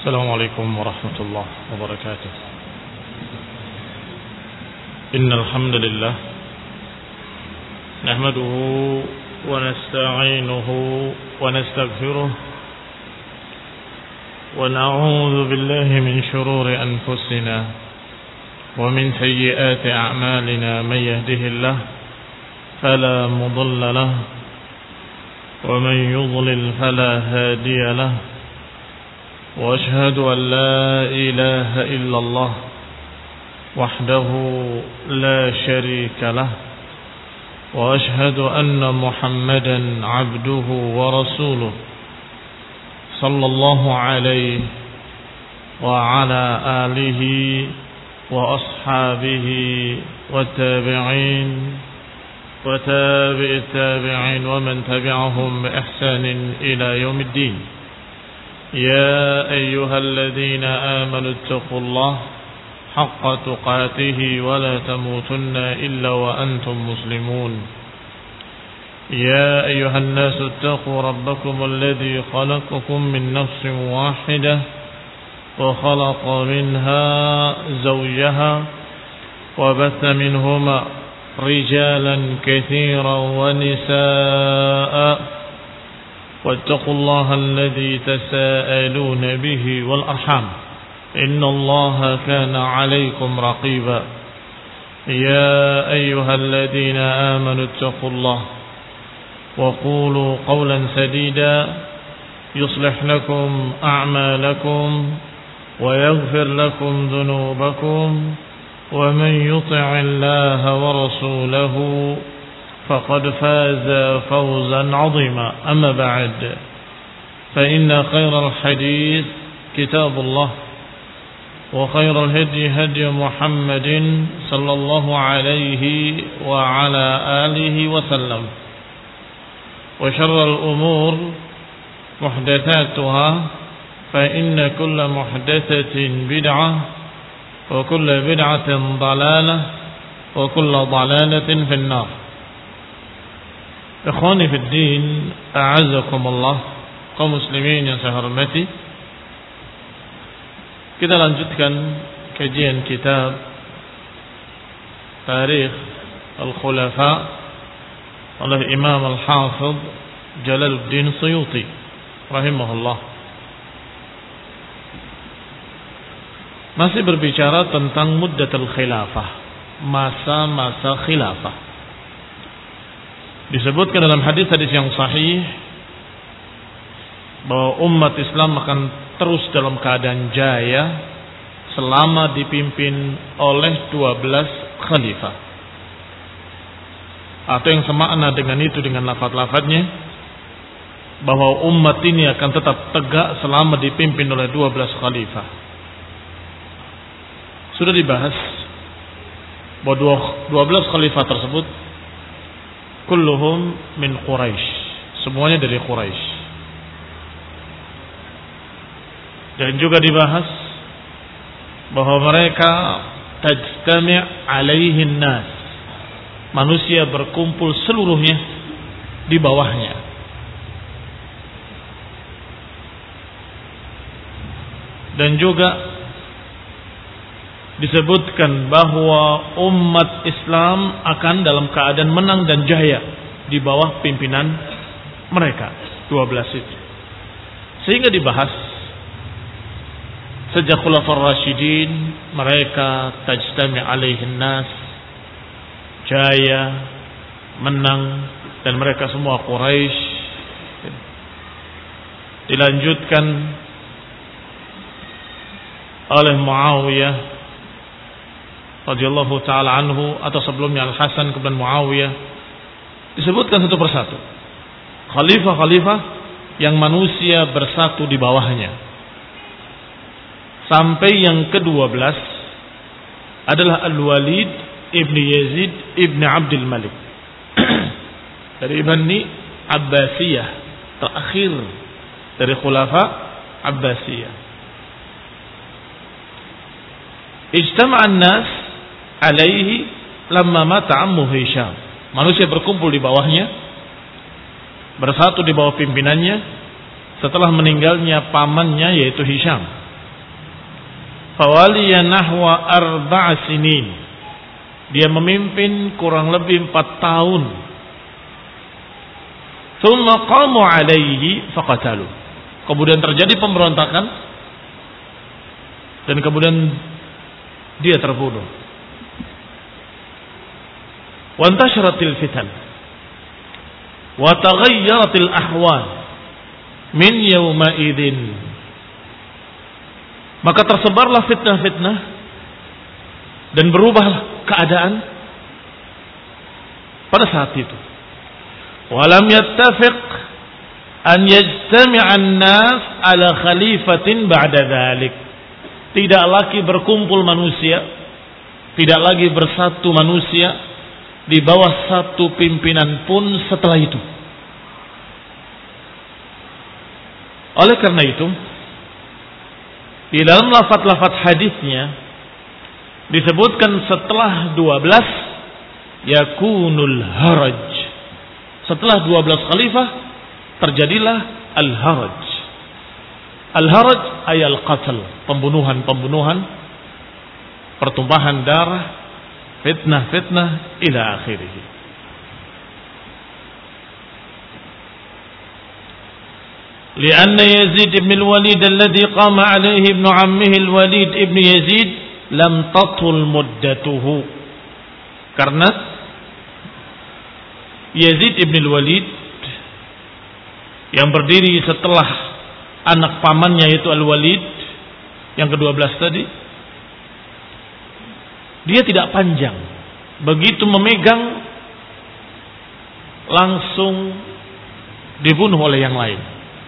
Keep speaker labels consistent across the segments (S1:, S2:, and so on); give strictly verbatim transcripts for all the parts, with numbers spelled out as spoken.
S1: السلام عليكم ورحمة الله وبركاته. إن الحمد لله نحمده ونستعينه ونستغفره ونعوذ بالله من شرور أنفسنا ومن سيئات أعمالنا. من يهده الله فلا مضل له ومن يضلل فلا هادي له، وأشهد أن لا إله إلا الله وحده لا شريك له، وأشهد أن محمدا عبده ورسوله صلى الله عليه وعلى آله وأصحابه والتابعين وتابع التابعين ومن تبعهم بإحسان إلى يوم الدين. يا أيها الذين آمنوا اتقوا الله حق تقاته ولا تموتن إلا وأنتم مسلمون. يا أيها الناس اتقوا ربكم الذي خلقكم من نفس واحدة وخلق منها زوجها وبث منهما رجالا كثيرا ونساء، واتقوا الله الذي تساءلون به والأرحام إن الله كان عليكم رقيبا. يا أيها الذين آمنوا اتقوا الله وقولوا قولا سديدا يصلح لكم أعمالكم ويغفر لكم ذنوبكم، ومن يطع الله ورسوله فقد فاز فوزا عظيما. أما بعد، فإن خير الحديث كتاب الله، وخير الهدي هدي محمد صلى الله عليه وعلى آله وسلم، وشر الأمور محدثاتها، فإن كل محدثة بدعة وكل بدعة ضلالة وكل ضلالة في النار. Ikhwani fid din, a'azzakumullah, kaum muslimin yang saya hormati. Kita lanjutkan kajian kitab Tarikh Al-Khulafa oleh Imam Al-Hafidh Jalaluddin Suyuti rahimahullah. Masih berbicara tentang muddatul khilafah, masa-masa khilafah. Disebutkan dalam hadis-hadis yang sahih bahwa umat Islam akan terus dalam keadaan jaya selama dipimpin oleh dua belas khalifah. Atau yang semakna dengan itu dengan lafaz-lafaznya, bahwa umat ini akan tetap tegak selama dipimpin oleh dua belas khalifah. Sudah dibahas bahwa dua belas khalifah tersebut kulluhum min Quraisy, semuanya dari Quraisy. Dan juga dibahas bahwa mereka tajtami' alaihin nas, manusia berkumpul seluruhnya di bawahnya. Dan juga disebutkan bahwa umat Islam akan dalam keadaan menang dan jaya di bawah pimpinan mereka dua belas itu. Sehingga dibahas sejak Khulafaur Rasyidin mereka tajtami alaihin nas, jaya, menang, dan mereka semua Quraisy. Dilanjutkan oleh Muawiyah radhiyallahu taala anhu, atau sebelumnya Al-Hasan kemudian Muawiyah. Disebutkan satu persatu khalifah-khalifah yang manusia bersatu di bawahnya, sampai yang kedua belas adalah Al-Walid ibni Yazid ibni Abdul Malik dari Bani Abbasiyah, terakhir dari khulafa Abbasiyah. Ijtama'an nas alaihi lamma mata ammu Hisham. Manusia berkumpul di bawahnya, bersatu di bawah pimpinannya setelah meninggalnya pamannya yaitu Hisham Fawaliya nahwa arba'a sinin. Dia memimpin kurang lebih empat tahun. Thumma qamu alaihi faqatalu. Kemudian terjadi pemberontakan dan kemudian dia terbunuh. Wa intasharatil fitan wa taghayyaratil ahwal min yawma idzin. Maka tersebarlah fitnah-fitnah dan berubah keadaan pada saat itu. Walam yattafiq an yajtami'a an-nas ala khalifatin ba'da dhalik. Tidak lagi berkumpul manusia, tidak lagi bersatu manusia di bawah satu pimpinan pun setelah itu. Oleh karena itu, di dalam lafaz-lafaz hadisnya disebutkan setelah dua belas yakunul haraj. Setelah dua belas khalifah terjadilah al-haraj. Al-haraj ay al-qatl, pembunuhan-pembunuhan, pertumpahan darah, fitnah-fitnah ila akhirih. Lianna Yazid ibn al-Walid alladhi qama alayhi ibn ammihi al-Walid ibn Yazid lam tatul muddatuhu. Karena Yazid ibn al-Walid yang berdiri setelah anak pamannya yaitu Al-Walid yang kedua belas tadi, dia tidak panjang. Begitu memegang langsung dibunuh oleh yang lain.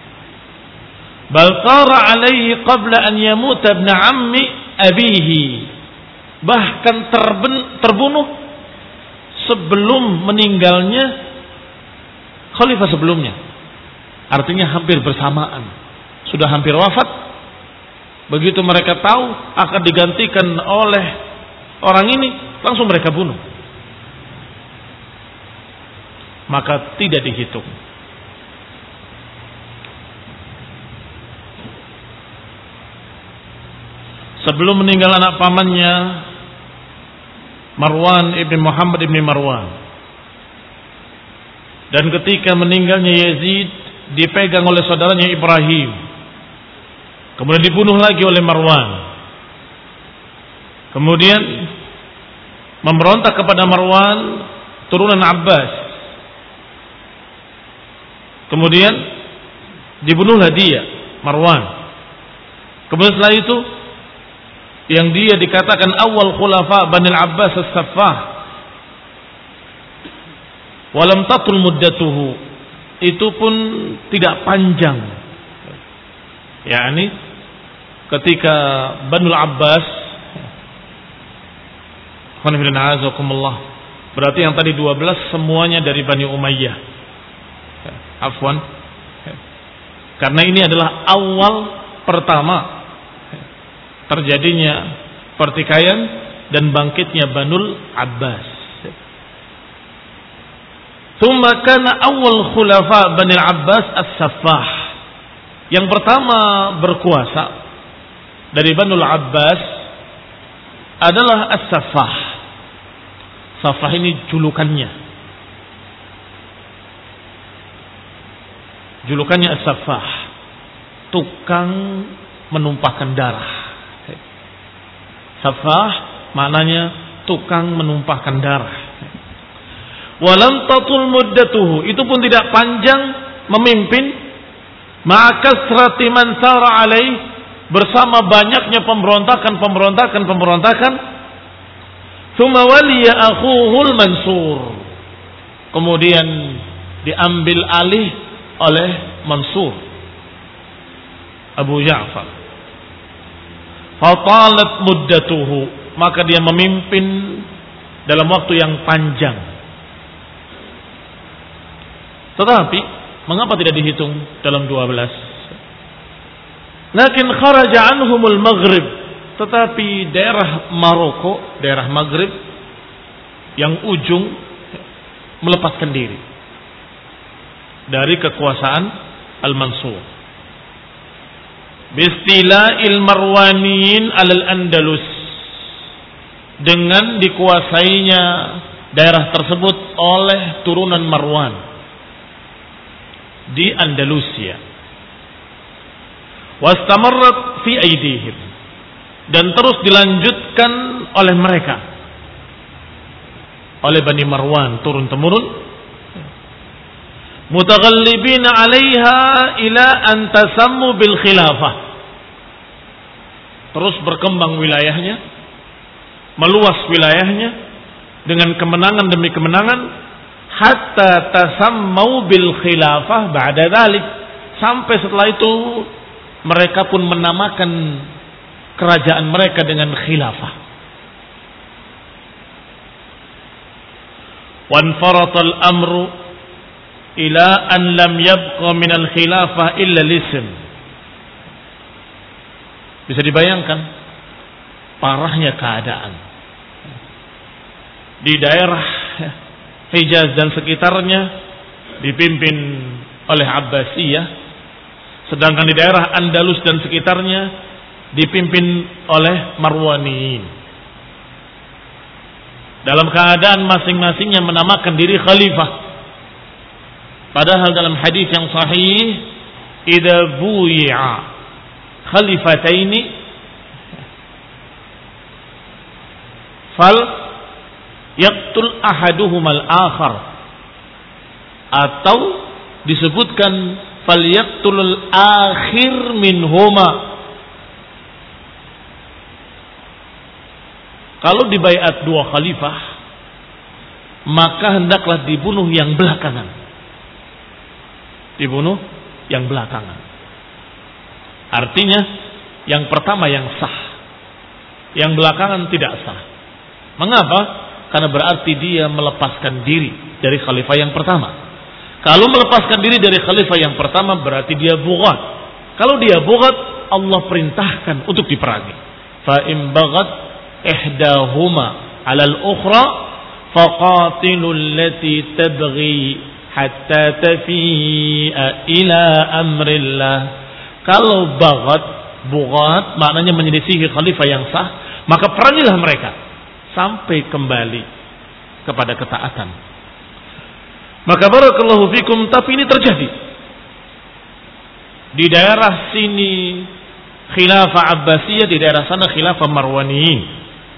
S1: Bal qara alaihi qabla an yamut ibn ammi abihi. Bahkan terben, terbunuh sebelum meninggalnya khalifah sebelumnya. Artinya hampir bersamaan. Sudah hampir wafat. Begitu mereka tahu akan digantikan oleh orang ini, langsung mereka bunuh. Maka tidak dihitung. Sebelum meninggal anak pamannya Marwan ibn Muhammad ibn Marwan, dan ketika meninggalnya Yazid dipegang oleh saudaranya Ibrahim, kemudian dibunuh lagi oleh Marwan, kemudian memberontak kepada Marwan turunan Abbas, kemudian dibunuhlah dia Marwan. Kemudian setelah itu yang dia dikatakan awal khulafa Bani Abbas as-Saffah, walam tatul muddatuhu, itu pun tidak panjang. yakni ketika Bani Abbas, berarti yang tadi dua belas semuanya dari Bani Umayyah. Afwan. Karena ini adalah awal pertama terjadinya pertikaian dan bangkitnya Banul Abbas. Tsumma kana awal khulafa Bani Abbas as-Saffah. Yang pertama berkuasa dari Banul Abbas adalah as-Saffah. Saffah ini julukannya. Julukannya as-Saffah, tukang menumpahkan darah. Saffah maknanya tukang menumpahkan darah. Walam tatul muddatuhu, itu pun tidak panjang memimpin, ma'akasrati man sara alaih, bersama banyaknya pemberontakan, pemberontakan, pemberontakan. Tsumma waliya akhuhul Mansur, kemudian diambil alih oleh Mansur Abu Ja'far. Fatalat muddatuhu, maka dia memimpin dalam waktu yang panjang. Tetapi mengapa tidak dihitung dalam dua belas? Lakin kharaja anhumul Maghrib, tetapi daerah Maroko, daerah Maghrib yang ujung melepaskan diri dari kekuasaan Al-Mansur. bistila'il Marwaniyin alal Andalus, dengan dikuasainya daerah tersebut oleh turunan Marwan di Andalusia. Wastamarrat fi aidihim, dan terus dilanjutkan oleh mereka, oleh Bani Marwan turun temurun, mutaghallibina 'alaiha ila an tasammu bil khilafah. Terus berkembang wilayahnya, meluas wilayahnya dengan kemenangan demi kemenangan, hatta tasammau bil khilafah ba'da dzalik, sampai setelah itu mereka pun menamakan kerajaan mereka dengan khilafah. Wanfaratal amru ila an lam yabqa min al khilafah illa al-ism. Bisa dibayangkan parahnya keadaan di daerah Hijaz dan sekitarnya dipimpin oleh Abbasiyah, sedangkan di daerah Andalus dan sekitarnya dipimpin oleh Marwaniyin. Dalam keadaan masing-masingnya menamakan diri khalifah. Padahal dalam hadis yang sahih, idza buyi'a khalifataini fal yaqtul ahaduhumal akhar, atau disebutkan fal yaqtul akhir minhuma. Kalau dibaiat dua khalifah, maka hendaklah dibunuh yang belakangan. Dibunuh yang belakangan. Artinya yang pertama yang sah, yang belakangan tidak sah. Mengapa? Karena berarti dia melepaskan diri dari khalifah yang pertama. Kalau melepaskan diri dari khalifah yang pertama berarti dia bughat. Kalau dia bughat, Allah perintahkan untuk diperangi. Fa in baghat ihdahuma 'ala al-ukhra faqatilu allati tabghi hatta tafi'a ila amrillah. Kalau baghat, bughat maknanya menyelisihi khalifah yang sah, maka perangilah mereka sampai kembali kepada ketaatan. Maka barakallahu fikum, tapi ini terjadi di daerah sini khilafah Abbasiyah, di daerah sana khilafah Marwaniyin.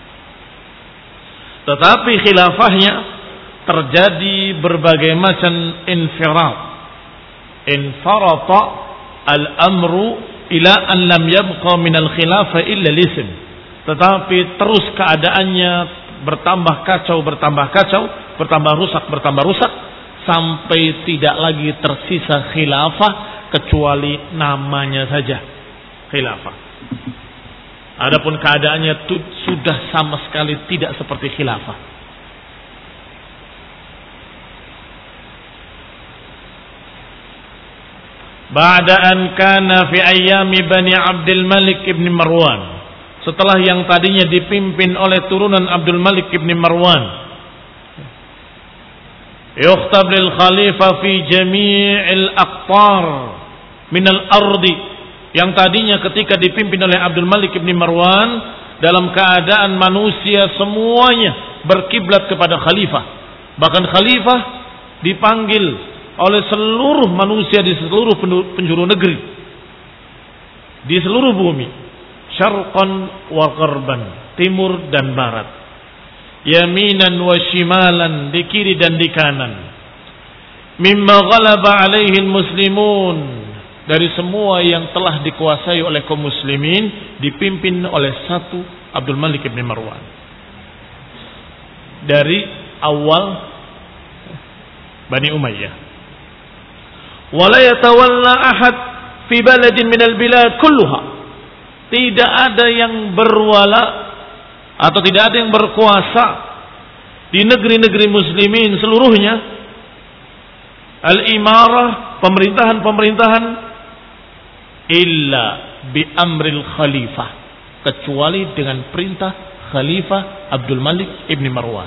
S1: Tetapi khilafahnya terjadi berbagai macam infirat. Infarata al-amru ila an lam yabqa min al-khilafah illa al-ism. Tetapi terus keadaannya bertambah kacau, bertambah kacau, bertambah rusak, bertambah rusak, sampai tidak lagi tersisa khilafah kecuali namanya saja khilafah. Adapun keadaannya tu, sudah sama sekali tidak seperti khilafah. Ba'da an kana fi ayyami Bani Abdul Malik ibn Marwan, setelah yang tadinya dipimpin oleh turunan Abdul Malik ibn Marwan, yukhtab lil khalifah fi jami'il aqtar min al-ardi, yang tadinya ketika dipimpin oleh Abdul Malik ibn Marwan dalam keadaan manusia semuanya berkiblat kepada khalifah. Bahkan khalifah dipanggil oleh seluruh manusia di seluruh penjuru negeri, di seluruh bumi, syarqan wa gharban, timur dan barat, yaminan wa shimalan, di kiri dan di kanan, mimma ghalaba alaihi muslimun, dari semua yang telah dikuasai oleh kaum muslimin, dipimpin oleh satu Abdul Malik ibn Marwan. Dari awal Bani Umayyah. Wala yatawalla ahad fi baladin minal bilad kulluha. Tidak ada yang berwala atau tidak ada yang berkuasa di negeri-negeri muslimin seluruhnya, al-imarah, pemerintahan-pemerintahan, illa bi amril khalifah, kecuali dengan perintah Khalifah Abdul Malik ibn Marwan.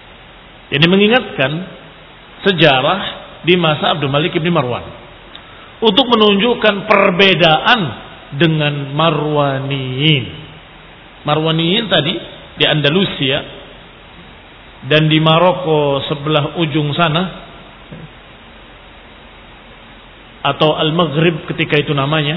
S1: Ini mengingatkan sejarah di masa Abdul Malik ibn Marwan. untuk menunjukkan perbedaan dengan Marwaniyin. Marwaniyin tadi di Andalusia dan di Maroko sebelah ujung sana, atau Al-Maghrib ketika itu namanya,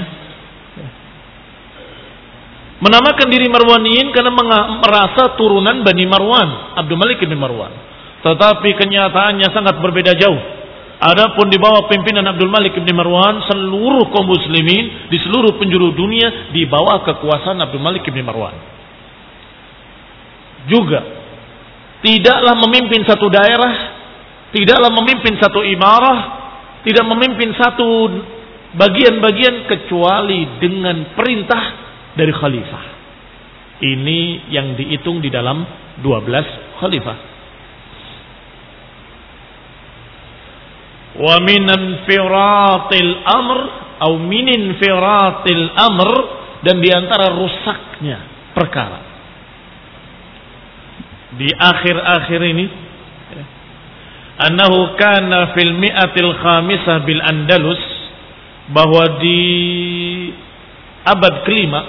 S1: menamakan diri Marwaniyin karena merasa turunan Bani Marwan, Abdul Malik bin Marwan. Tetapi kenyataannya sangat berbeda jauh. Adapun di bawah pimpinan Abdul Malik bin Marwan, seluruh kaum muslimin di seluruh penjuru dunia di bawah kekuasaan Abdul Malik bin Marwan. Juga tidaklah memimpin satu daerah, tidaklah memimpin satu imarah, tidak memimpin satu bagian-bagian kecuali dengan perintah dari khalifah. Ini yang dihitung di dalam dua belas khalifah. Wa min infiratil amr atau min infiratil amr, dan di antara rusaknya perkara di akhir-akhir ini, annahu kana fil mi'atil khamisah bil Andalus, bahwa di abad kelima,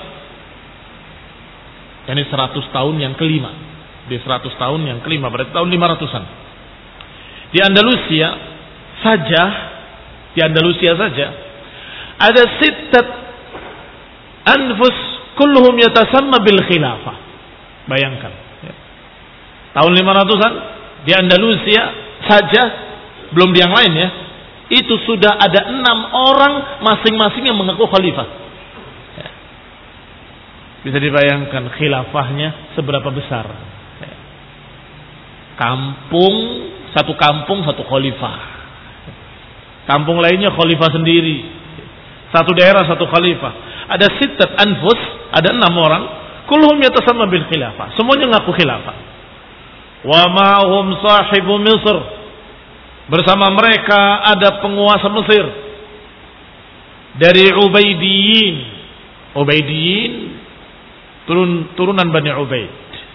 S1: yakni seratus tahun yang kelima, di seratus tahun yang kelima berarti tahun lima ratusan, di Andalusia saja, di Andalusia saja ada sittat anfus kulluhum yatasamma bil khilafah. Bayangkan ya. Tahun lima ratusan di Andalusia saja, belum di yang lain ya, itu sudah ada enam orang masing-masing yang mengaku khalifah ya. Bisa dibayangkan khilafahnya seberapa besar ya. Kampung, satu kampung satu khalifah, kampung lainnya khalifah sendiri, satu daerah satu khalifah. Ada sittat anfus, ada enam orang, kulluhum yatasamma bil khilafah, semuanya ngaku khilafah. Wa ma'hum sahibu Misr, bersama mereka ada penguasa Mesir dari Ubaidiyin. Ubaidiyin turun turunan Bani Ubaid.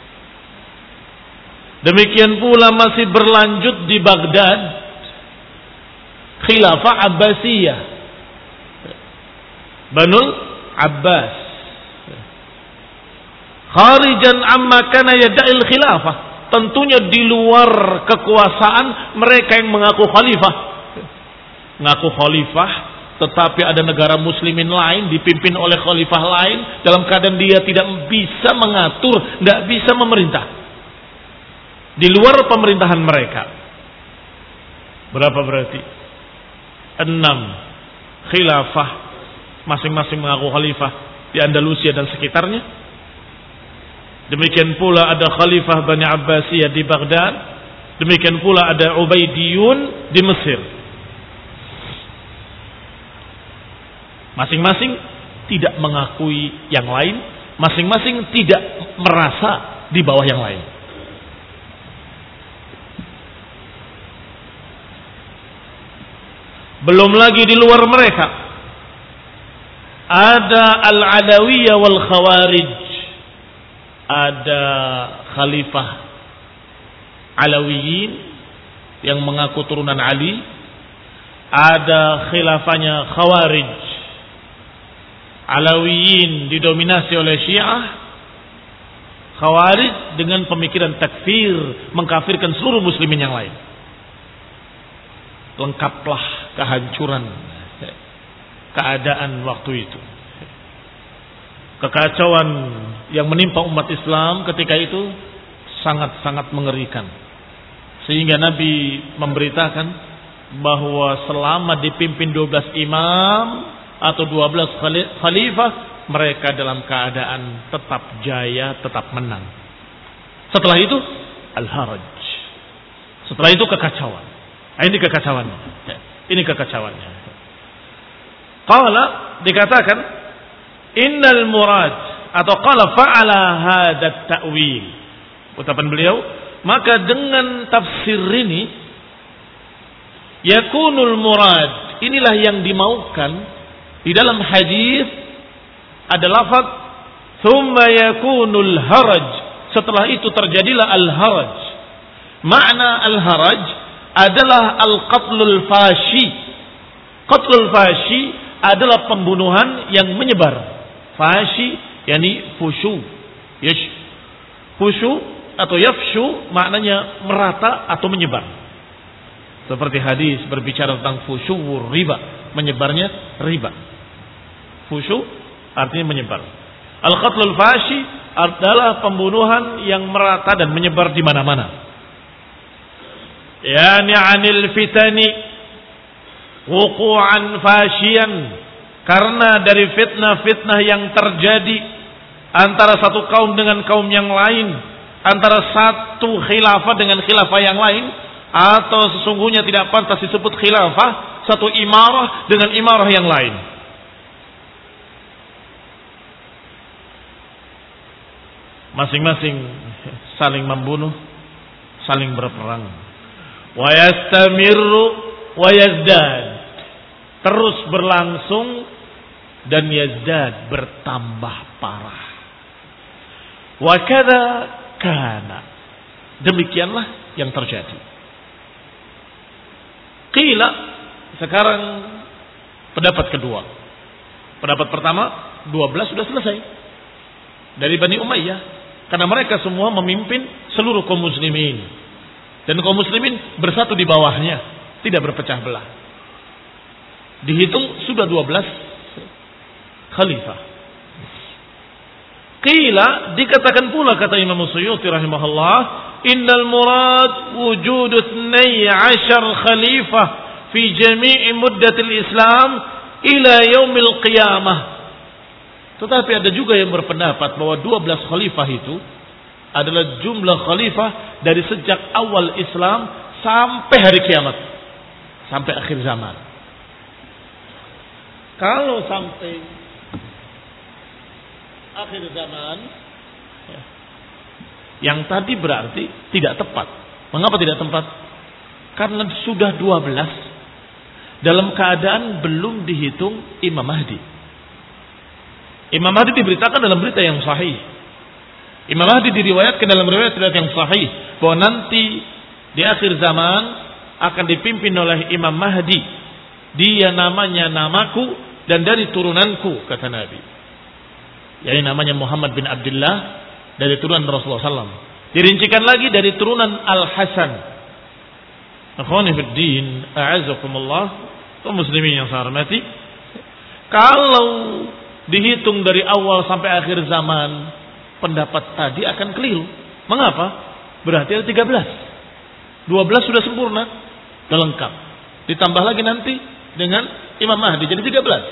S1: Demikian pula masih berlanjut di Baghdad khilafah Abbasiyah, Banul Abbas, kharijan amma kana yada'il khilafah, tentunya di luar kekuasaan mereka yang mengaku khalifah. Mengaku khalifah, tetapi ada negara muslimin lain dipimpin oleh khalifah lain dalam keadaan dia tidak bisa mengatur, tidak bisa memerintah, di luar pemerintahan mereka. Berapa berarti? Enam khilafah, masing-masing mengaku khalifah di Andalusia dan sekitarnya. Demikian pula ada khalifah Bani Abbasiyah di Baghdad. Demikian pula ada Ubaidiyun di Mesir. Masing-masing tidak mengakui yang lain, masing-masing tidak merasa di bawah yang lain. Belum lagi di luar mereka ada Al-Alawiyah wal Khawarij. Ada khalifah Alawiyin yang mengaku turunan Ali, ada khilafahnya Khawarij. Alawiyin didominasi oleh Syiah, Khawarij dengan pemikiran takfir, mengkafirkan seluruh muslimin yang lain. Lengkaplah kehancuran keadaan waktu itu. Kekacauan yang menimpa umat Islam ketika itu sangat-sangat mengerikan. Sehingga Nabi memberitakan bahwa selama dipimpin dua belas imam atau dua belas khalifah, mereka dalam keadaan tetap jaya, tetap menang. Setelah itu al-haraj. Setelah itu kekacauan. Nah, ini kekacauannya. Ini kekacauannya. Qala, dikatakan innal murad, atau qala fa'ala hadat ta'wil. Ucapan beliau, maka dengan tafsir ini yakunul murad, inilah yang dimaukan di dalam hadis, ada lafaz thumma yakunul haraj, setelah itu terjadilah al-haraj. Makna al-haraj adalah al-qatlul fashi, Qatlul fashi adalah pembunuhan yang menyebar. Fashi yakni fushu. Yash. Fushu atau yafshu maknanya merata atau menyebar. Seperti hadis berbicara tentang fushu riba, menyebarnya riba. Fushu artinya menyebar. Al-qatlul fashi adalah pembunuhan yang merata dan menyebar di mana-mana. Yani 'anil fitani wuqu'an fashiyan, karena dari fitnah-fitnah yang terjadi antara satu kaum dengan kaum yang lain, antara satu khilafah dengan khilafah yang lain, atau sesungguhnya tidak pantas disebut khilafah, satu imarah dengan imarah yang lain. Masing-masing saling membunuh, saling berperang. Wa yastamirru wa yazdad, terus berlangsung dan yazdad, bertambah parah. Wa kadza kana, demikianlah yang terjadi. Qila, sekarang pendapat kedua. Pendapat pertama, dua belas sudah selesai dari Bani Umayyah, karena mereka semua memimpin seluruh kaum muslimin, dan kaum muslimin bersatu di bawahnya, tidak berpecah belah. Dihitung sudah dua belas khalifah. Qila, dikatakan pula kata Imam Suyuti rahimahullah, innal murad wujud ithnai ashar khalifah fi jami'i muddatil Islam ila yaumil qiyamah. Tetapi ada juga yang berpendapat bahwa dua belas khalifah itu adalah jumlah khalifah dari sejak awal Islam sampai hari kiamat, sampai akhir zaman. Kalau sampai akhir zaman, ya, yang tadi berarti tidak tepat. Mengapa tidak tepat? Karena sudah dua belas dalam keadaan belum dihitung Imam Mahdi. Imam Mahdi diberitakan dalam berita yang sahih. Imam Mahdi diriwayatkan dalam riwayat yang sahih bahwa nanti di akhir zaman akan dipimpin oleh Imam Mahdi. Dia namanya namaku dan dari turunanku, kata Nabi. Yang namanya Muhammad bin Abdullah, dari turunan Rasulullah sallallahu alaihi wasallam. Dirincikan lagi dari turunan Al-Hasan. Akhwani fid din, a'azzakumullah, kaum muslimin yang saya hormati. Kalau dihitung dari awal sampai akhir zaman, pendapat tadi akan keliru. Mengapa? Berarti ada tiga belas. dua belas sudah sempurna, sudah lengkap. Ditambah lagi nanti dengan Imam Mahdi, jadi tiga belas.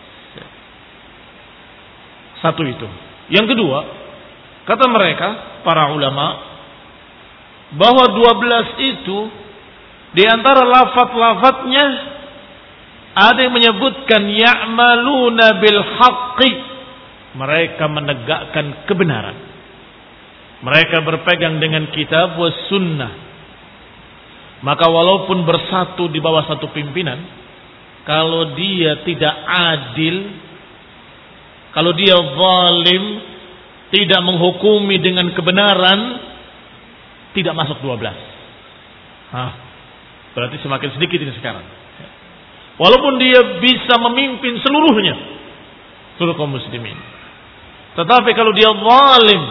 S1: Satu itu. Yang kedua, kata mereka, para ulama, bahwa dua belas itu di antara lafaz-lafaznya ada yang menyebutkan ya'maluna bil haqqi, mereka menegakkan kebenaran. Mereka berpegang dengan kitab was sunnah. Maka walaupun bersatu di bawah satu pimpinan, kalau dia tidak adil, kalau dia zalim, tidak menghukumi dengan kebenaran, tidak masuk dua belas. Hah, berarti semakin sedikit ini sekarang. Walaupun dia bisa memimpin seluruhnya, seluruh kaum muslimin. Tetapi kalau dia zalim,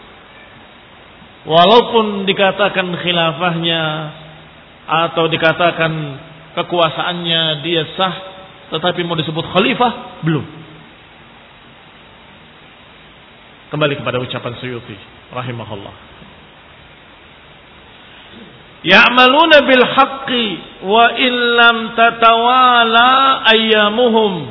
S1: walaupun dikatakan khilafahnya atau dikatakan kekuasaannya dia sah, tetapi mau disebut khalifah, belum. Kembali kepada ucapan Suyuti rahimahullah. Ya'maluna bil haqqi wa illam tatawala ayyamuhum.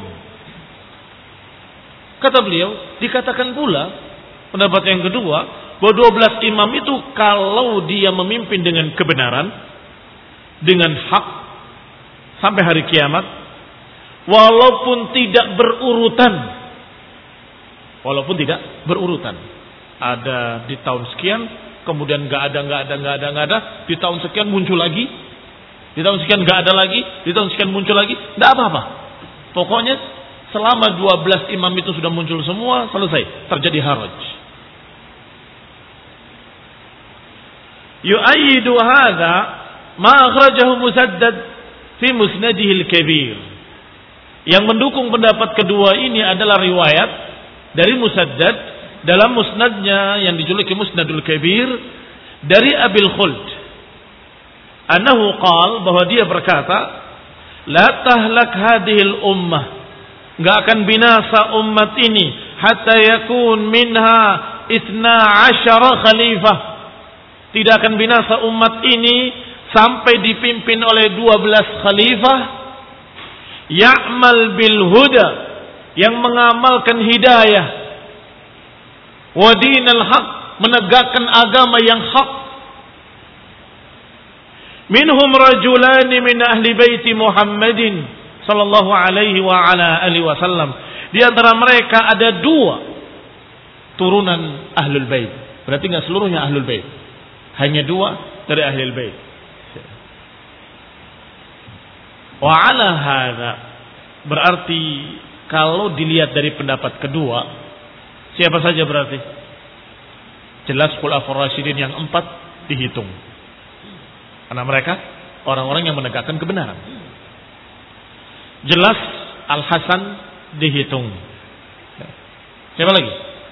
S1: Kata beliau, dikatakan pula pendapat yang kedua, bahwa dua belas imam itu kalau dia memimpin dengan kebenaran, dengan hak sampai hari kiamat, walaupun tidak berurutan, walaupun tidak berurutan. Ada di tahun sekian, kemudian nggak ada, nggak ada, nggak ada, nggak ada. Di tahun sekian muncul lagi, di tahun sekian nggak ada lagi, di tahun sekian muncul lagi. Nggak apa-apa. Pokoknya selama dua belas imam itu sudah muncul semua, selesai. Terjadi haraj. Yu'ayyidu hadha ma akhrajahu Musaddad fi musnadihi al-kabir. Yang mendukung pendapat kedua ini adalah riwayat dari Musaddad dalam musnadnya yang dijuluki Musnadul Kabir dari Abil Khuld. Annahu qal, bahwa dia berkata, la tahlak hadhil ummah, enggak akan binasa umat ini hatta yakun minha ithna asyara khalifah. Tidak akan binasa umat ini sampai dipimpin oleh dua belas khalifah, ya'mal bil huda, yang mengamalkan hidayah, wa dinal haq, menegakkan agama yang hak. Minhum rajulani min ahli baiti Muhammadin sallallahu alaihi wa ala alihi wasallam. Di antara mereka ada dua turunan ahlul bait. Berarti enggak seluruhnya ahlul bait. Hanya dua dari ahlul bait. Wa ala hadza, berarti kalau dilihat dari pendapat kedua, siapa saja berarti? Jelas khulafaur rasyidin yang empat dihitung. Karena mereka orang-orang yang menegakkan kebenaran. Jelas Al-Hasan dihitung. Siapa lagi?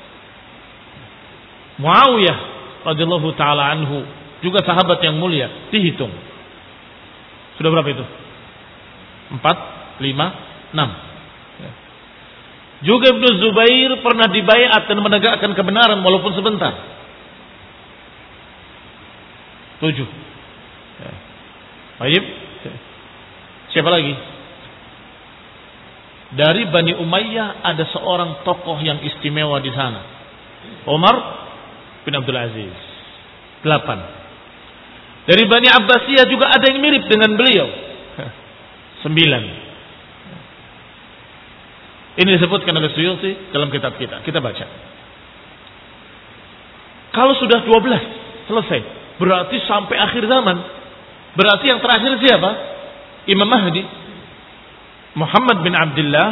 S1: Muawiyah radhiyallahu taala anhu, juga sahabat yang mulia, dihitung. Sudah berapa itu? Empat, lima, enam. Juga Ibnu Zubair pernah dibaiat dan menegakkan kebenaran walaupun sebentar. Tujuh. Baik. Siapa lagi? Dari Bani Umayyah ada seorang tokoh yang istimewa di sana. Umar bin Abdul Aziz. Delapan. Dari Bani Abbasiyah juga ada yang mirip dengan beliau. Sembilan. Ini disebutkan oleh Suyuti dalam kitab kita. Kita baca. Kalau sudah dua belas selesai, berarti sampai akhir zaman. Berarti yang terakhir siapa? Imam Mahdi Muhammad bin Abdullah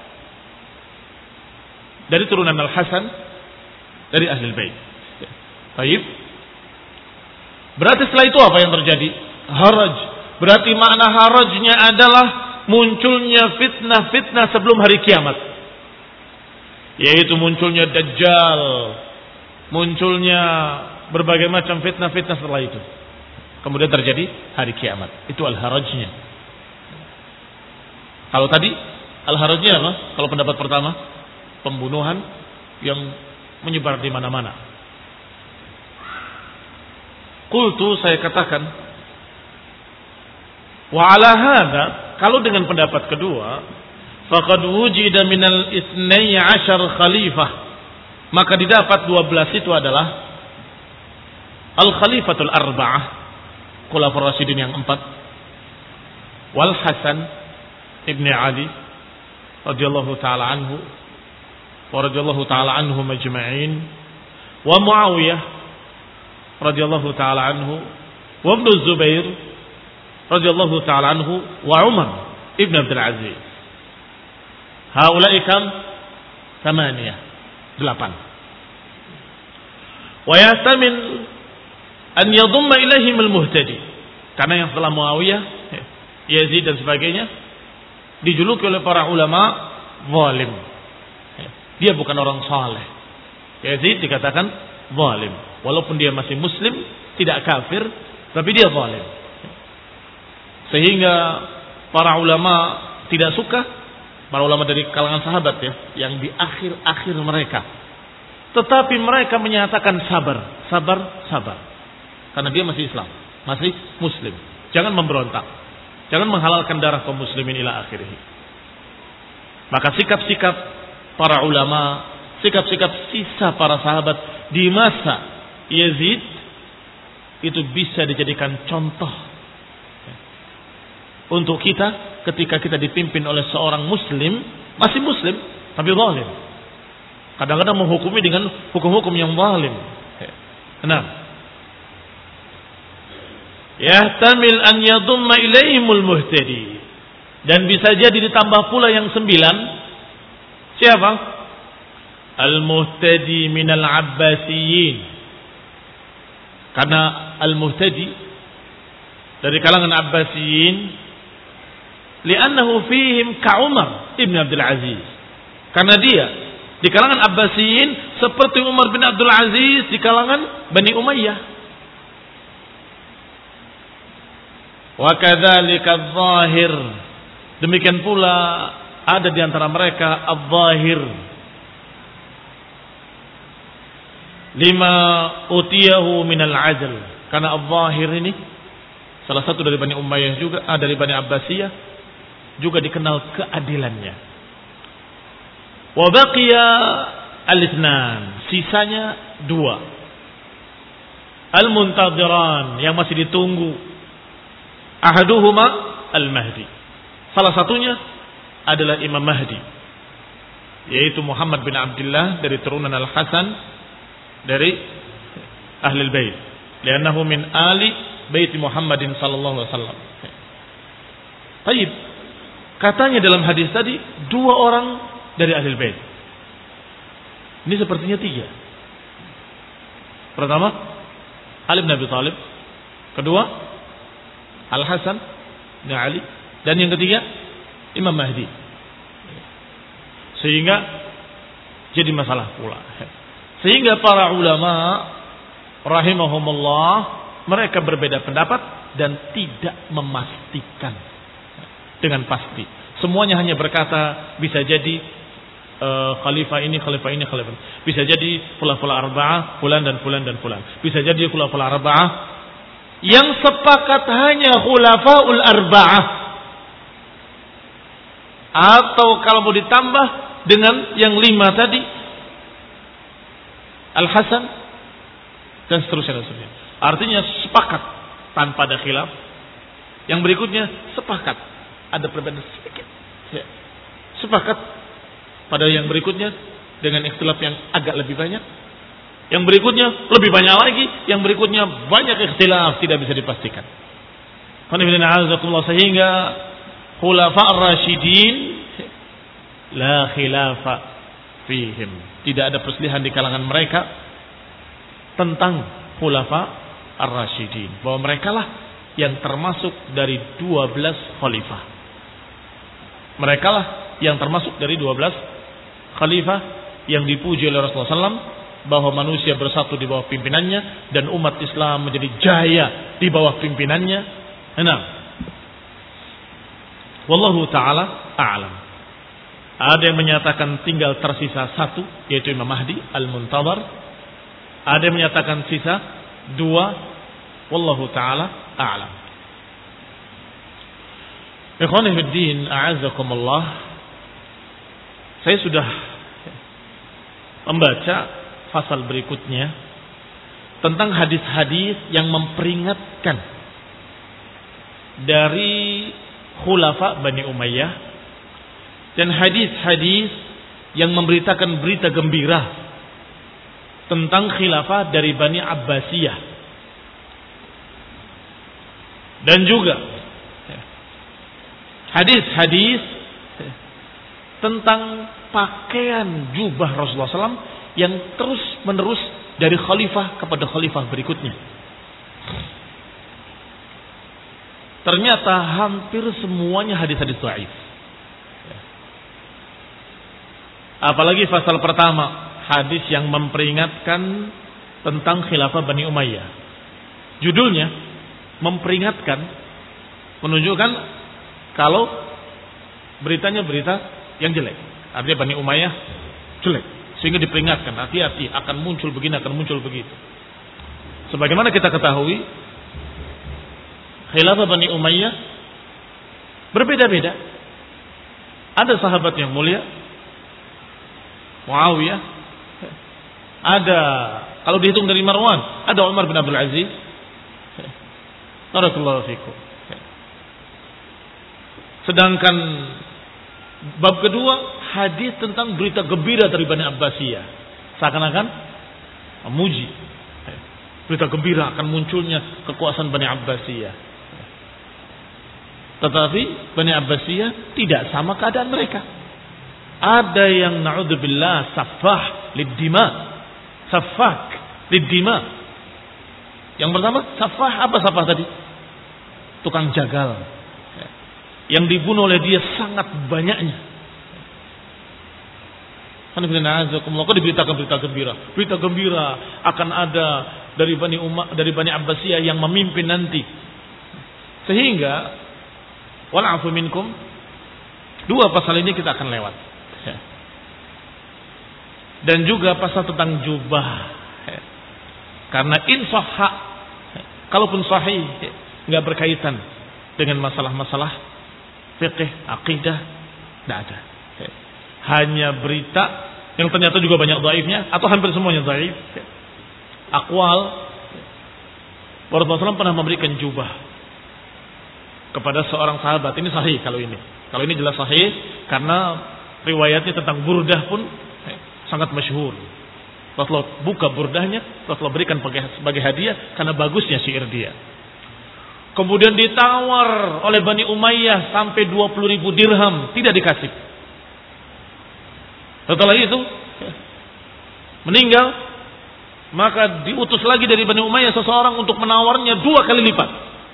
S1: dari turunan Al-Hasan dari Ahlul Bait. Baik. Berarti setelah itu apa yang terjadi? Haraj. Berarti makna harajnya adalah munculnya fitnah-fitnah sebelum hari kiamat. Yaitu munculnya Dajjal, munculnya berbagai macam fitnah-fitnah setelah itu. Kemudian terjadi hari kiamat. Itu al-harajnya. Kalau tadi al-harajnya apa? Kalau pendapat pertama, pembunuhan yang menyebar di mana-mana. Qultu, saya katakan, wa ala hadza, kalau dengan pendapat kedua, faqad wujida minal ithnai asyar khalifah, maka didapat dua belas itu adalah al-khalifatul arba'ah, khulafaur rasyidin yang empat, wal Hasan ibni Ali radhiyallahu taala anhu wa radhiyallahu taala anhum ajma'in, wa Muawiyah radhiyallahu taala anhu, wa Ibnu Zubair radhiyallahu taala anhu, wa Umar ibn Abdul Aziz. Haula'i kam? Thamaniyah. Delapan. Wa yahtamil an yadhumma ilaihim al-muhtadi. Karena yang setelah Muawiyah, Yazid dan sebagainya dijuluki oleh para ulama zalim. Dia bukan orang saleh. Yazid dikatakan zalim, walaupun dia masih muslim, tidak kafir, tapi dia zalim. Sehingga para ulama tidak suka, para ulama dari kalangan sahabat ya, yang di akhir-akhir mereka. Tetapi mereka menyatakan sabar, sabar, sabar. Karena dia masih Islam, masih muslim. Jangan memberontak. Jangan menghalalkan darah kaum muslimin ila akhirih. Maka sikap-sikap para ulama, sikap-sikap sisa para sahabat di masa Yazid itu bisa dijadikan contoh untuk kita ketika kita dipimpin oleh seorang muslim, masih muslim tapi zalim. Kadang-kadang menghukumi dengan hukum-hukum yang zalim. Nah, yahtamil an yadhumma ilaihimul muhtadi, dan bisa jadi ditambah pula yang sembilan. Siapa? Al-muhtadi minal abbasiyin. Karena al-muhtadi dari kalangan abbasiyin li'annahu fihim ka Umar ibn Abdul Aziz. Karena dia di kalangan Abbasiyin seperti Umar bin Abdul Aziz di kalangan Bani Umayyah. Wa kadzalika adh-dhahir. Demikian pula ada di antara mereka adh-dhahir. Lima utiyahu minal adl. Karena adh-dhahir ini salah satu dari Bani Umayyah juga, ah, dari Bani Abbasiyah juga dikenal keadilannya. Wa baqiya al-ithnan, sisanya dua. Al-muntadhiran, yang masih ditunggu. Ahaduhuma al-Mahdi. Salah satunya adalah Imam Mahdi, yaitu Muhammad bin Abdullah dari turunan Al-Hasan dari Ahlul Bait. Li'annahu min ali Bait Muhammadin sallallahu alaihi wasallam. Baik. Katanya dalam hadis tadi dua orang dari Ahlul Bait. Ini sepertinya tiga. Pertama, Ali bin Abi Thalib. Kedua, Al-Hasan bin Ali. Dan yang ketiga, Imam Mahdi. Sehingga jadi masalah pula. Sehingga para ulama rahimahumullah, mereka berbeda pendapat dan tidak memastikan dengan pasti. Semuanya hanya berkata bisa jadi Uh, khalifah ini, khalifah ini, khalifah ini. Bisa jadi khulaful arba'ah, fulan dan fulan dan fulan. Bisa jadi khulaful arba'ah. Yang sepakat hanya khulafaul arba'ah. Atau kalau mau ditambah dengan yang lima tadi, Al-Hasan dan seterusnya dan seterusnya. Artinya sepakat tanpa ada khilaf. Yang berikutnya sepakat ada perbedaan sedikit. Ya. Sepakat pada yang berikutnya dengan ikhtilaf yang agak lebih banyak. Yang berikutnya lebih banyak lagi. Yang berikutnya banyak ikhtilaf, tidak bisa dipastikan. Sehingga khulafa ar-rasyidin la khilafa fihim. Tidak ada perselisihan di kalangan mereka tentang khulafa ar-rasyidin. Bahwa mereka lah yang termasuk dari dua belas khalifah. Mereka lah yang termasuk dari dua belas khalifah yang dipuji oleh Rasulullah shallallahu alaihi wasallam, bahwa manusia bersatu di bawah pimpinannya dan umat Islam menjadi jaya di bawah pimpinannya. Nah, wallahu taala a'lam. Ada yang menyatakan tinggal tersisa satu, yaitu Imam Mahdi al-Muntadhar. Ada yang menyatakan sisa dua, wallahu taala a'lam. Ikhwani fid din, a'azzakumullah. Saya sudah membaca pasal berikutnya tentang hadis-hadis yang memperingatkan dari khulafa Bani Umayyah dan hadis-hadis yang memberitakan berita gembira tentang khilafah dari Bani Abbasiyah. Dan juga hadis-hadis tentang pakaian jubah Rasulullah shallallahu alaihi wasallam yang terus menerus dari khalifah kepada khalifah berikutnya. Ternyata hampir semuanya hadis-hadis dhaif. Apalagi pasal pertama, hadis yang memperingatkan tentang khilafah Bani Umayyah. Judulnya memperingatkan, menunjukkan kalau beritanya berita yang jelek. Artinya Bani Umayyah jelek. Sehingga diperingatkan, hati-hati akan muncul begini, akan muncul begitu. Sebagaimana kita ketahui, khilafah Bani Umayyah berbeda-beda. Ada sahabat yang mulia, Muawiyah. Ada, kalau dihitung dari Marwan, ada Umar bin Abdul Aziz. Barakallahu fikum. Sedangkan bab kedua, hadis tentang berita gembira dari Bani Abbasiyah. Seakan-akan memuji berita gembira akan munculnya kekuasaan Bani Abbasiyah. Tetapi Bani Abbasiyah tidak sama keadaan mereka. Ada yang na'udzubillah saffah lid-dima. Saffak lid-dima. Yang pertama, saffah, apa saffah tadi? Tukang jagal. yang dibunuh oleh dia sangat banyaknya. Kok diberitakan berita gembira? Berita gembira akan ada dari Bani Umar, dari Bani Abbasiyah yang memimpin nanti. Sehingga wal'afu minkum, dua pasal ini kita akan lewat. Dan juga pasal tentang jubah. Karena insahha, kalaupun sahih, nggak berkaitan dengan masalah-masalah fikih, akidah, tidak ada. Hanya berita yang ternyata juga banyak dhaifnya atau hampir semuanya dhaif. Aqwal Rasulullah shallallahu alaihi wasallam pernah memberikan jubah kepada seorang sahabat. Ini sahih kalau ini. Kalau ini jelas sahih karena riwayatnya tentang burdah pun eh, sangat masyhur. Rasulullah buka burdahnya, Rasulullah berikan sebagai hadiah karena bagusnya syair dia. Kemudian ditawar oleh Bani Umayyah sampai dua puluh ribu dirham, tidak dikasih. Setelah itu meninggal, maka diutus lagi dari Bani Umayyah seseorang untuk menawarnya dua kali lipat,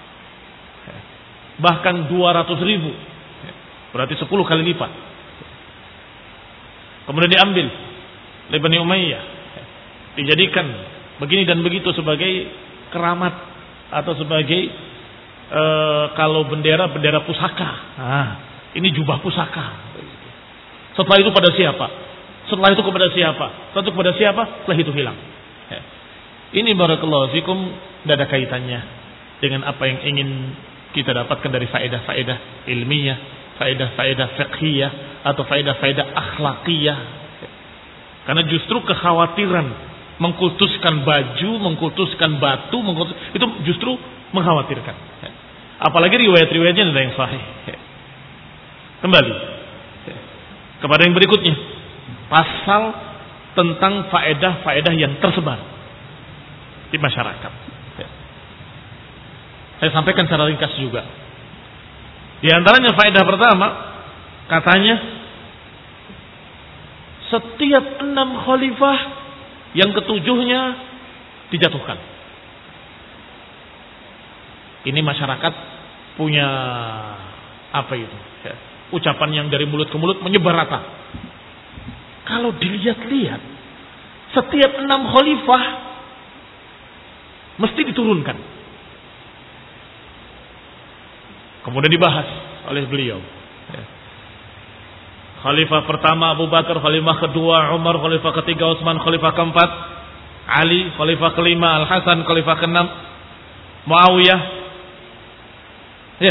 S1: bahkan dua ratus ribu, berarti sepuluh kali lipat. Kemudian diambil oleh Bani Umayyah, dijadikan begini dan begitu sebagai keramat atau sebagai e, kalau bendera bendera pusaka. Nah, ini jubah pusaka. Setelah itu pada siapa? Setelah itu kepada siapa? Setelah itu kepada siapa? Setelah itu hilang. Ini barakallahu fikum tidak ada kaitannya dengan apa yang ingin kita dapatkan dari faedah-faedah ilmiah, faedah-faedah fiqhiyah atau faedah-faedah akhlakiyah. Karena justru kekhawatiran mengkultuskan baju, mengkultuskan batu, mengkultus, itu justru mengkhawatirkan. Apalagi riwayat-riwayatnya ada yang sahih. Kembali kepada yang berikutnya, pasal tentang faedah-faedah yang tersebar di masyarakat. Saya sampaikan secara ringkas juga. Di antaranya faedah pertama, katanya setiap enam khalifah yang ketujuhnya dijatuhkan. Ini masyarakat punya apa itu? Ucapan yang dari mulut ke mulut menyebar rata. Kalau dilihat-lihat, setiap enam khalifah mesti diturunkan. Kemudian dibahas oleh beliau. Khalifah pertama Abu Bakar, khalifah kedua Umar, khalifah ketiga Utsman, khalifah keempat Ali, khalifah kelima Al Hasan, khalifah keenam Muawiyah. Ya.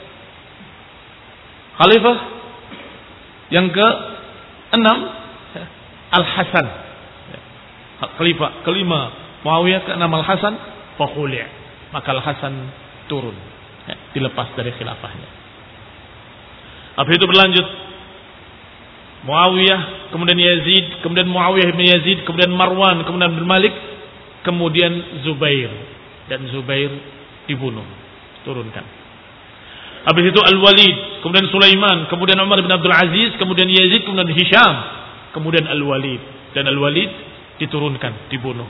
S1: Khalifah yang ke enam Al Hasan. Khalifah kelima Muawiyah, keenam Al Hasan, fakhuli'. Maka Al Hasan turun, ya, dilepas dari khilafahnya. Habis itu berlanjut Muawiyah, kemudian Yazid, kemudian Muawiyah bin Yazid, kemudian Marwan, kemudian bin Malik, kemudian Zubair, dan Zubair dibunuh, turunkan. Habis itu Al-Walid, kemudian Sulaiman, kemudian Umar bin Abdul Aziz, kemudian Yazid, kemudian Hisham, kemudian Al-Walid, dan Al-Walid diturunkan, dibunuh.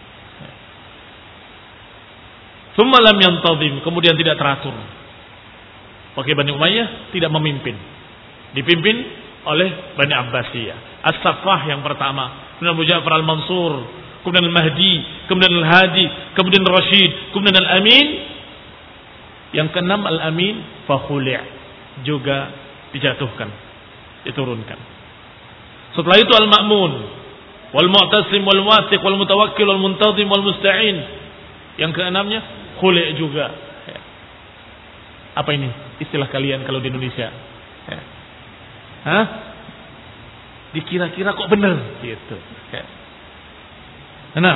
S1: Tsumma lam yantazim, kemudian tidak teratur. Pakai Bani Umayyah tidak memimpin, dipimpin oleh Bani Abbasiyah. As-Saffah yang pertama, kemudian Abu Ja'far Al-Mansur, kemudian Al-Mahdi, kemudian Al-Hadi, kemudian Rashid, kemudian Al-Amin. Yang keenam Al-Amin fakhuli' juga dijatuhkan, diturunkan. Setelah itu Al-Ma'mun, wal Mu'tasim, wal Wathiq, wal Mutawakkil, wal Muntazim, wal Musta'in. Yang keenamnya khuli' juga. Apa ini istilah kalian kalau di Indonesia? Hah? Dikira-kira kok benar gitu. Nah,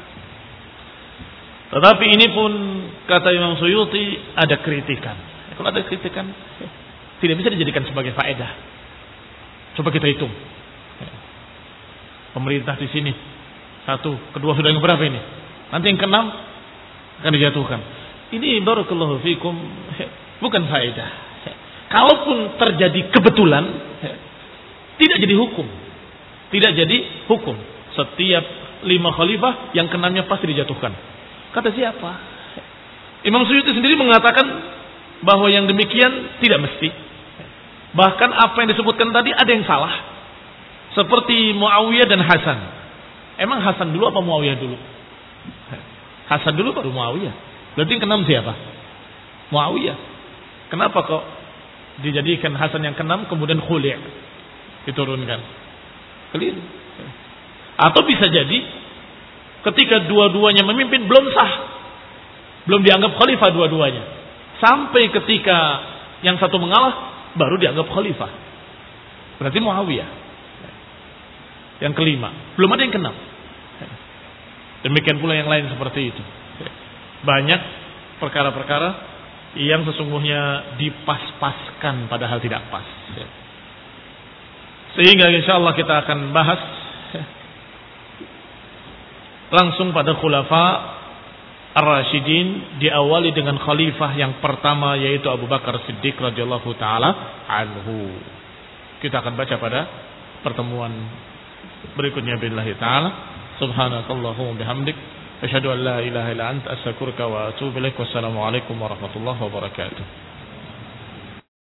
S1: tetapi ini pun kata Imam Suyuti ada kritikan. Kalau ada kritikan, tidak bisa dijadikan sebagai faedah. Coba kita hitung. Pemerintah di sini satu, kedua sudah yang berapa ini? Nanti yang keenam akan dijatuhkan. Ini barakallahu fikum bukan faedah. Kalaupun terjadi kebetulan, tidak jadi hukum. Tidak jadi hukum. Setiap lima khalifah yang keenamnya pasti dijatuhkan. Kata siapa? Imam Suyuti sendiri mengatakan bahwa yang demikian tidak mesti. Bahkan apa yang disebutkan tadi ada yang salah. Seperti Muawiyah dan Hasan. Emang Hasan dulu apa Muawiyah dulu? Hasan dulu baru Muawiyah. Berarti yang keenam siapa? Muawiyah. Kenapa kok dijadikan Hasan yang keenam kemudian Khuli' diturunkan? Keliru. Atau bisa jadi ketika dua-duanya memimpin belum sah. Belum dianggap khalifah dua-duanya. Sampai ketika yang satu mengalah baru dianggap khalifah. Berarti Muawiyah. Yang kelima. Belum ada yang keenam. Demikian pula yang lain seperti itu. Banyak perkara-perkara yang sesungguhnya dipas-paskan padahal tidak pas. Sehingga insyaAllah kita akan bahas langsung pada khulafa Ar-Rasyidin, diawali dengan khalifah yang pertama yaitu Abu Bakar Siddiq radhiyallahu taala anhu. Kita akan baca pada pertemuan berikutnya billahi taala. Subhanakallahumma bihamdik asyhadu an la ilaha illa anta astaghfiruka wa atubu ilaik. Wassalamu alaikum warahmatullahi wabarakatuh.